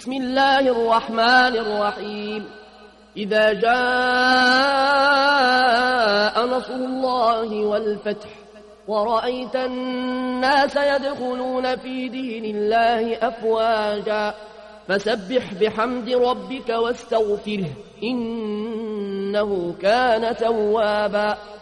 بسم الله الرحمن الرحيم إذا جاء نصر الله والفتح ورأيت الناس يدخلون في دين الله أفواجا فسبح بحمد ربك واستغفره إنه كان توابا